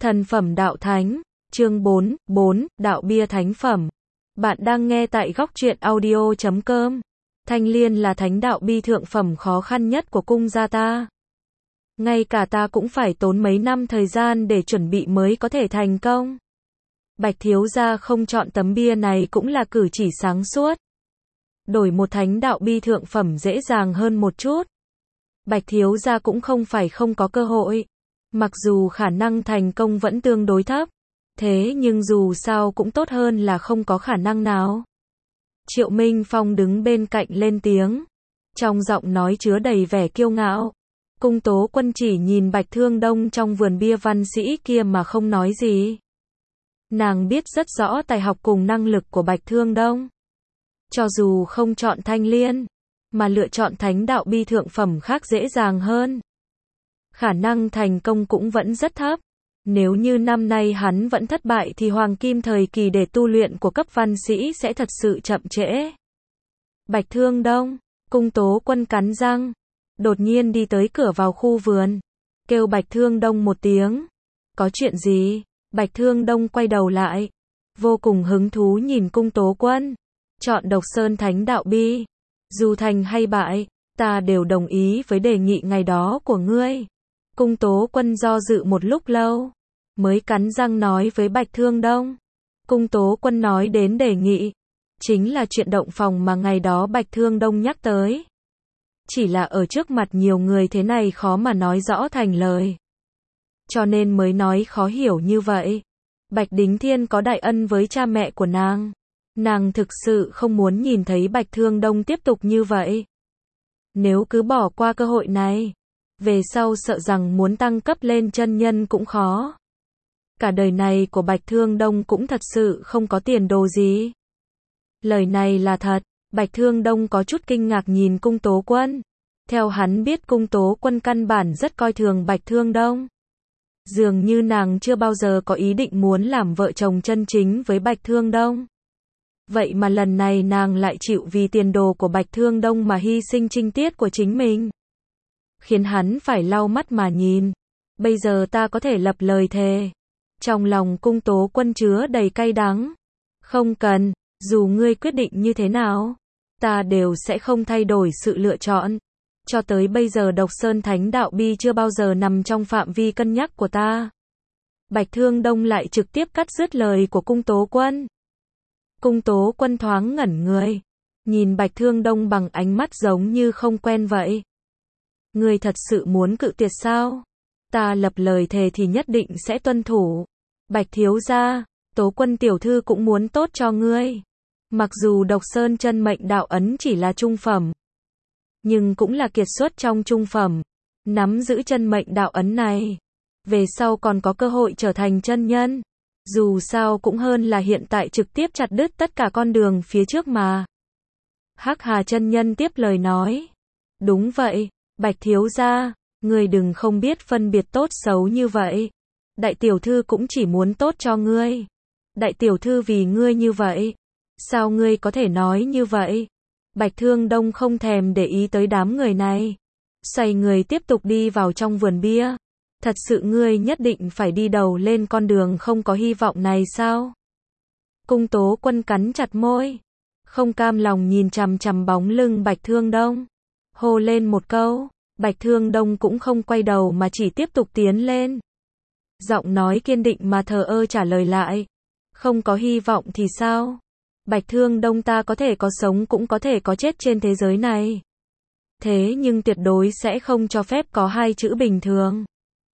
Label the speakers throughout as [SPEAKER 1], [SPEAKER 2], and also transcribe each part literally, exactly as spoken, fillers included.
[SPEAKER 1] Thần phẩm đạo thánh, chương bốn, bốn, đạo bia thánh phẩm. Bạn đang nghe tại góc truyện audio chấm com. Thanh Liên là thánh đạo bi thượng phẩm khó khăn nhất của cung gia ta. Ngay cả ta cũng phải tốn mấy năm thời gian để chuẩn bị mới có thể thành công. Bạch thiếu gia không chọn tấm bia này cũng là cử chỉ sáng suốt. Đổi một thánh đạo bi thượng phẩm dễ dàng hơn một chút. Bạch thiếu gia cũng không phải không có cơ hội. Mặc dù khả năng thành công vẫn tương đối thấp, thế nhưng dù sao cũng tốt hơn là không có khả năng nào. Triệu Minh Phong đứng bên cạnh lên tiếng, trong giọng nói chứa đầy vẻ kiêu ngạo. Cung Tố Quân chỉ nhìn Bạch Thương Đông trong vườn bia văn sĩ kia mà không nói gì. Nàng biết rất rõ tài học cùng năng lực của Bạch Thương Đông. Cho dù không chọn Thanh Liên, mà lựa chọn thánh đạo bi thượng phẩm khác dễ dàng hơn. Khả năng thành công cũng vẫn rất thấp. Nếu như năm nay hắn vẫn thất bại thì hoàng kim thời kỳ để tu luyện của cấp văn sĩ sẽ thật sự chậm trễ. Bạch Thương Đông, Cung Tố Quân cắn răng, đột nhiên đi tới cửa vào khu vườn, kêu Bạch Thương Đông một tiếng. Có chuyện gì? Bạch Thương Đông quay đầu lại, vô cùng hứng thú nhìn Cung Tố Quân. Chọn Độc Sơn thánh đạo bi, dù thành hay bại, ta đều đồng ý với đề nghị ngày đó của ngươi. Cung Tố Quân do dự một lúc lâu, mới cắn răng nói với Bạch Thương Đông. Cung Tố Quân nói đến đề nghị, chính là chuyện động phòng mà ngày đó Bạch Thương Đông nhắc tới. Chỉ là ở trước mặt nhiều người thế này khó mà nói rõ thành lời. Cho nên mới nói khó hiểu như vậy. Bạch Đính Thiên có đại ân với cha mẹ của nàng. Nàng thực sự không muốn nhìn thấy Bạch Thương Đông tiếp tục như vậy. Nếu cứ bỏ qua cơ hội này, về sau sợ rằng muốn tăng cấp lên chân nhân cũng khó. Cả đời này của Bạch Thương Đông cũng thật sự không có tiền đồ gì. Lời này là thật. Bạch Thương Đông có chút kinh ngạc nhìn Cung Tố Quân. Theo hắn biết Cung Tố Quân căn bản rất coi thường Bạch Thương Đông. Dường như nàng chưa bao giờ có ý định muốn làm vợ chồng chân chính với Bạch Thương Đông. Vậy mà lần này nàng lại chịu vì tiền đồ của Bạch Thương Đông mà hy sinh trinh tiết của chính mình. Khiến hắn phải lau mắt mà nhìn. Bây giờ ta có thể lập lời thề. Trong lòng Cung Tố Quân chứa đầy cay đắng. Không cần, dù ngươi quyết định như thế nào, ta đều sẽ không thay đổi sự lựa chọn. Cho tới bây giờ Độc Sơn thánh đạo bi chưa bao giờ nằm trong phạm vi cân nhắc của ta. Bạch Thương Đông lại trực tiếp cắt dứt lời của Cung Tố Quân. Cung Tố Quân thoáng ngẩn người, nhìn Bạch Thương Đông bằng ánh mắt giống như không quen vậy. Ngươi thật sự muốn cự tuyệt sao? Ta lập lời thề thì nhất định sẽ tuân thủ. Bạch thiếu gia, Tố Quân tiểu thư cũng muốn tốt cho ngươi. Mặc dù Độc Sơn chân mệnh đạo ấn chỉ là trung phẩm, nhưng cũng là kiệt xuất trong trung phẩm. Nắm giữ chân mệnh đạo ấn này, về sau còn có cơ hội trở thành chân nhân. Dù sao cũng hơn là hiện tại trực tiếp chặt đứt tất cả con đường phía trước mà. Hắc Hà chân nhân tiếp lời nói. Đúng vậy, Bạch thiếu gia, ngươi đừng không biết phân biệt tốt xấu như vậy. Đại tiểu thư cũng chỉ muốn tốt cho ngươi. Đại tiểu thư vì ngươi như vậy. Sao ngươi có thể nói như vậy? Bạch Thương Đông không thèm để ý tới đám người này. Xoay người tiếp tục đi vào trong vườn bia. Thật sự ngươi nhất định phải đi đầu lên con đường không có hy vọng này sao? Cung Tố Quân cắn chặt môi, không cam lòng nhìn chằm chằm bóng lưng Bạch Thương Đông. Hô lên một câu, Bạch Thương Đông cũng không quay đầu mà chỉ tiếp tục tiến lên. Giọng nói kiên định mà thờ ơ trả lời lại. Không có hy vọng thì sao? Bạch Thương Đông, ta có thể có sống cũng có thể có chết trên thế giới này. Thế nhưng tuyệt đối sẽ không cho phép có hai chữ bình thường.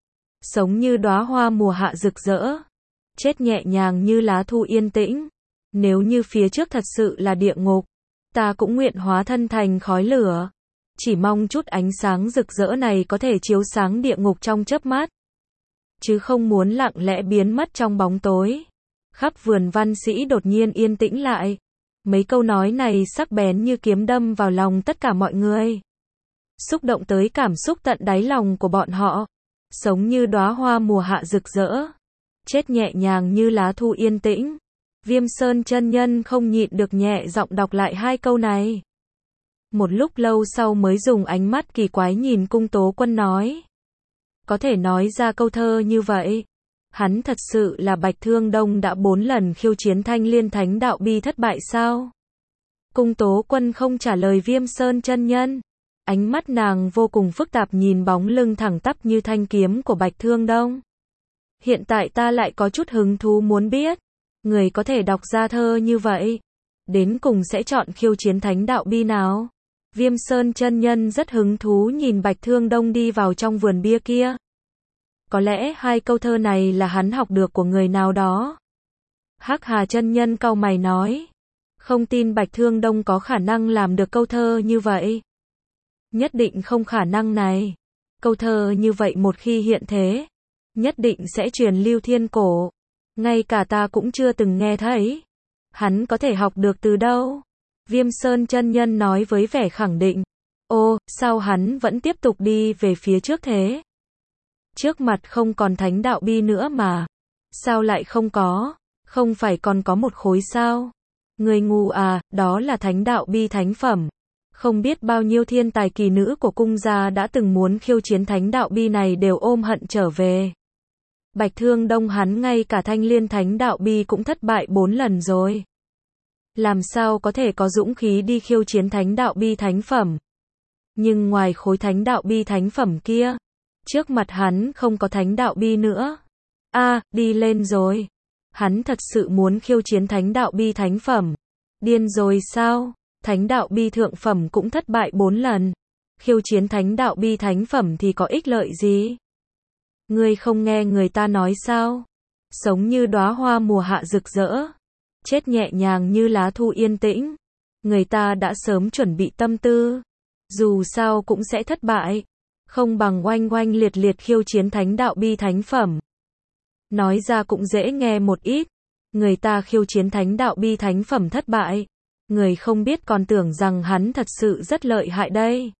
[SPEAKER 1] Sống như đóa hoa mùa hạ rực rỡ, chết nhẹ nhàng như lá thu yên tĩnh. Nếu như phía trước thật sự là địa ngục, ta cũng nguyện hóa thân thành khói lửa. Chỉ mong chút ánh sáng rực rỡ này có thể chiếu sáng địa ngục trong chớp mắt, chứ không muốn lặng lẽ biến mất trong bóng tối. Khắp vườn văn sĩ đột nhiên yên tĩnh lại. Mấy câu nói này sắc bén như kiếm đâm vào lòng tất cả mọi người, xúc động tới cảm xúc tận đáy lòng của bọn họ. Sống như đóa hoa mùa hạ rực rỡ, chết nhẹ nhàng như lá thu yên tĩnh. Viêm Sơn chân nhân không nhịn được nhẹ giọng đọc lại hai câu này. Một lúc lâu sau mới dùng ánh mắt kỳ quái nhìn Cung Tố Quân nói. Có thể nói ra câu thơ như vậy, Hắn thật sự là Bạch Thương Đông đã bốn lần khiêu chiến Thanh Liên Thánh Đạo Bi thất bại sao? Cung Tố Quân không trả lời Viêm Sơn chân nhân. Ánh mắt nàng vô cùng phức tạp nhìn bóng lưng thẳng tắp như thanh kiếm của Bạch Thương Đông. Hiện tại ta lại có chút hứng thú muốn biết, người có thể đọc ra thơ như vậy, đến cùng sẽ chọn khiêu chiến Thánh Đạo Bi nào? Viêm Sơn chân nhân rất hứng thú nhìn Bạch Thương Đông đi vào trong vườn bia kia. Có lẽ hai câu thơ này là hắn học được của người nào đó. Hắc Hà chân nhân cau mày nói, không tin Bạch Thương Đông có khả năng làm được câu thơ như vậy. Nhất định không khả năng này. Câu thơ như vậy một khi hiện thế, nhất định sẽ truyền lưu thiên cổ. Ngay cả ta cũng chưa từng nghe thấy. Hắn có thể học được từ đâu? Viêm Sơn chân nhân nói với vẻ khẳng định. Ô, sao hắn vẫn tiếp tục đi về phía trước thế? Trước mặt không còn Thánh Đạo Bi nữa mà. Sao lại không có? Không phải còn có một khối sao? Người ngu à, đó là Thánh Đạo Bi thánh phẩm. Không biết bao nhiêu thiên tài kỳ nữ của cung gia đã từng muốn khiêu chiến Thánh Đạo Bi này đều ôm hận trở về. Bạch Thương Đông hắn ngay cả Thanh Liên Thánh Đạo Bi cũng thất bại bốn lần rồi. Làm sao có thể có dũng khí đi khiêu chiến Thánh Đạo Bi thánh phẩm? Nhưng ngoài khối Thánh Đạo Bi thánh phẩm kia, trước mặt hắn không có Thánh Đạo Bi nữa. A, à, đi lên rồi. Hắn thật sự muốn khiêu chiến Thánh Đạo Bi thánh phẩm. Điên rồi sao? Thánh Đạo Bi thượng phẩm cũng thất bại bốn lần. Khiêu chiến Thánh Đạo Bi thánh phẩm thì có ích lợi gì? Ngươi không nghe người ta nói sao? Sống như đóa hoa mùa hạ rực rỡ, chết nhẹ nhàng như lá thu yên tĩnh. Người ta đã sớm chuẩn bị tâm tư, dù sao cũng sẽ thất bại, không bằng oanh oanh liệt liệt khiêu chiến Thánh Đạo Bi thánh phẩm. Nói ra cũng dễ nghe một ít, người ta khiêu chiến Thánh Đạo Bi thánh phẩm thất bại, người không biết còn tưởng rằng hắn thật sự rất lợi hại đây.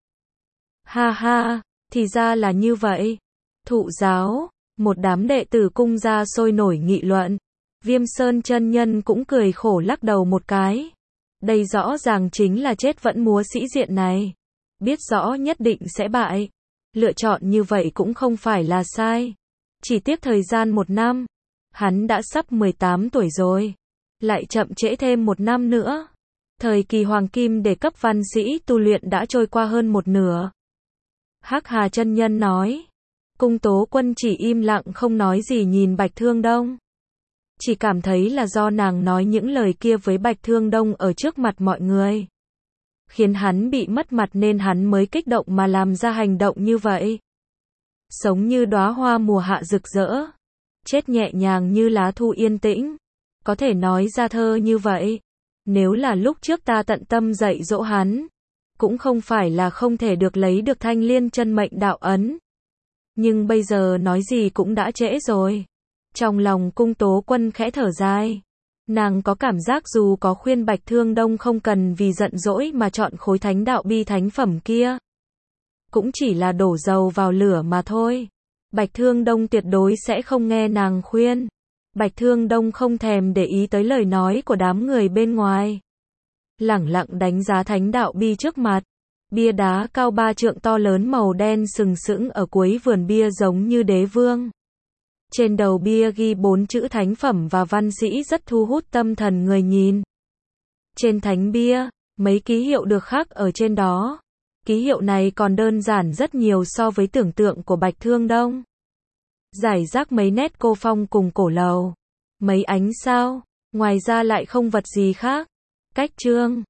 [SPEAKER 1] Ha ha, thì ra là như vậy. Thụ giáo, một đám đệ tử cung gia sôi nổi nghị luận. Viêm Sơn chân nhân cũng cười khổ lắc đầu một cái. Đây rõ ràng chính là chết vẫn múa sĩ diện này. Biết rõ nhất định sẽ bại. Lựa chọn như vậy cũng không phải là sai. Chỉ tiếc thời gian một năm. Hắn đã sắp mười tám tuổi rồi. Lại chậm trễ thêm một năm nữa. Thời kỳ hoàng kim để cấp văn sĩ tu luyện đã trôi qua hơn một nửa. Hắc Hà chân nhân nói. Cung Tố Quân chỉ im lặng không nói gì nhìn Bạch Thương Đông. Chỉ cảm thấy là do nàng nói những lời kia với Bạch Thương Đông ở trước mặt mọi người, khiến hắn bị mất mặt nên hắn mới kích động mà làm ra hành động như vậy. Sống như đóa hoa mùa hạ rực rỡ, chết nhẹ nhàng như lá thu yên tĩnh. Có thể nói ra thơ như vậy. Nếu là lúc trước ta tận tâm dạy dỗ hắn, cũng không phải là không thể được lấy được Thanh Liên chân mệnh đạo ấn. Nhưng bây giờ nói gì cũng đã trễ rồi. Trong lòng Cung Tố Quân khẽ thở dài. Nàng có cảm giác dù có khuyên Bạch Thương Đông không cần vì giận dỗi mà chọn khối Thánh Đạo Bi thánh phẩm kia, cũng chỉ là đổ dầu vào lửa mà thôi. Bạch Thương Đông tuyệt đối sẽ không nghe nàng khuyên. Bạch Thương Đông không thèm để ý tới lời nói của đám người bên ngoài. Lẳng lặng đánh giá Thánh Đạo Bi trước mặt. Bia đá cao ba trượng to lớn màu đen sừng sững ở cuối vườn bia giống như đế vương. Trên đầu bia ghi bốn chữ thánh phẩm và văn sĩ rất thu hút tâm thần người nhìn. Trên thánh bia, mấy ký hiệu được khắc ở trên đó. Ký hiệu này còn đơn giản rất nhiều so với tưởng tượng của Bạch Thương Đông. Giải rác mấy nét cô phong cùng cổ lầu, mấy ánh sao, ngoài ra lại không vật gì khác. Cách chương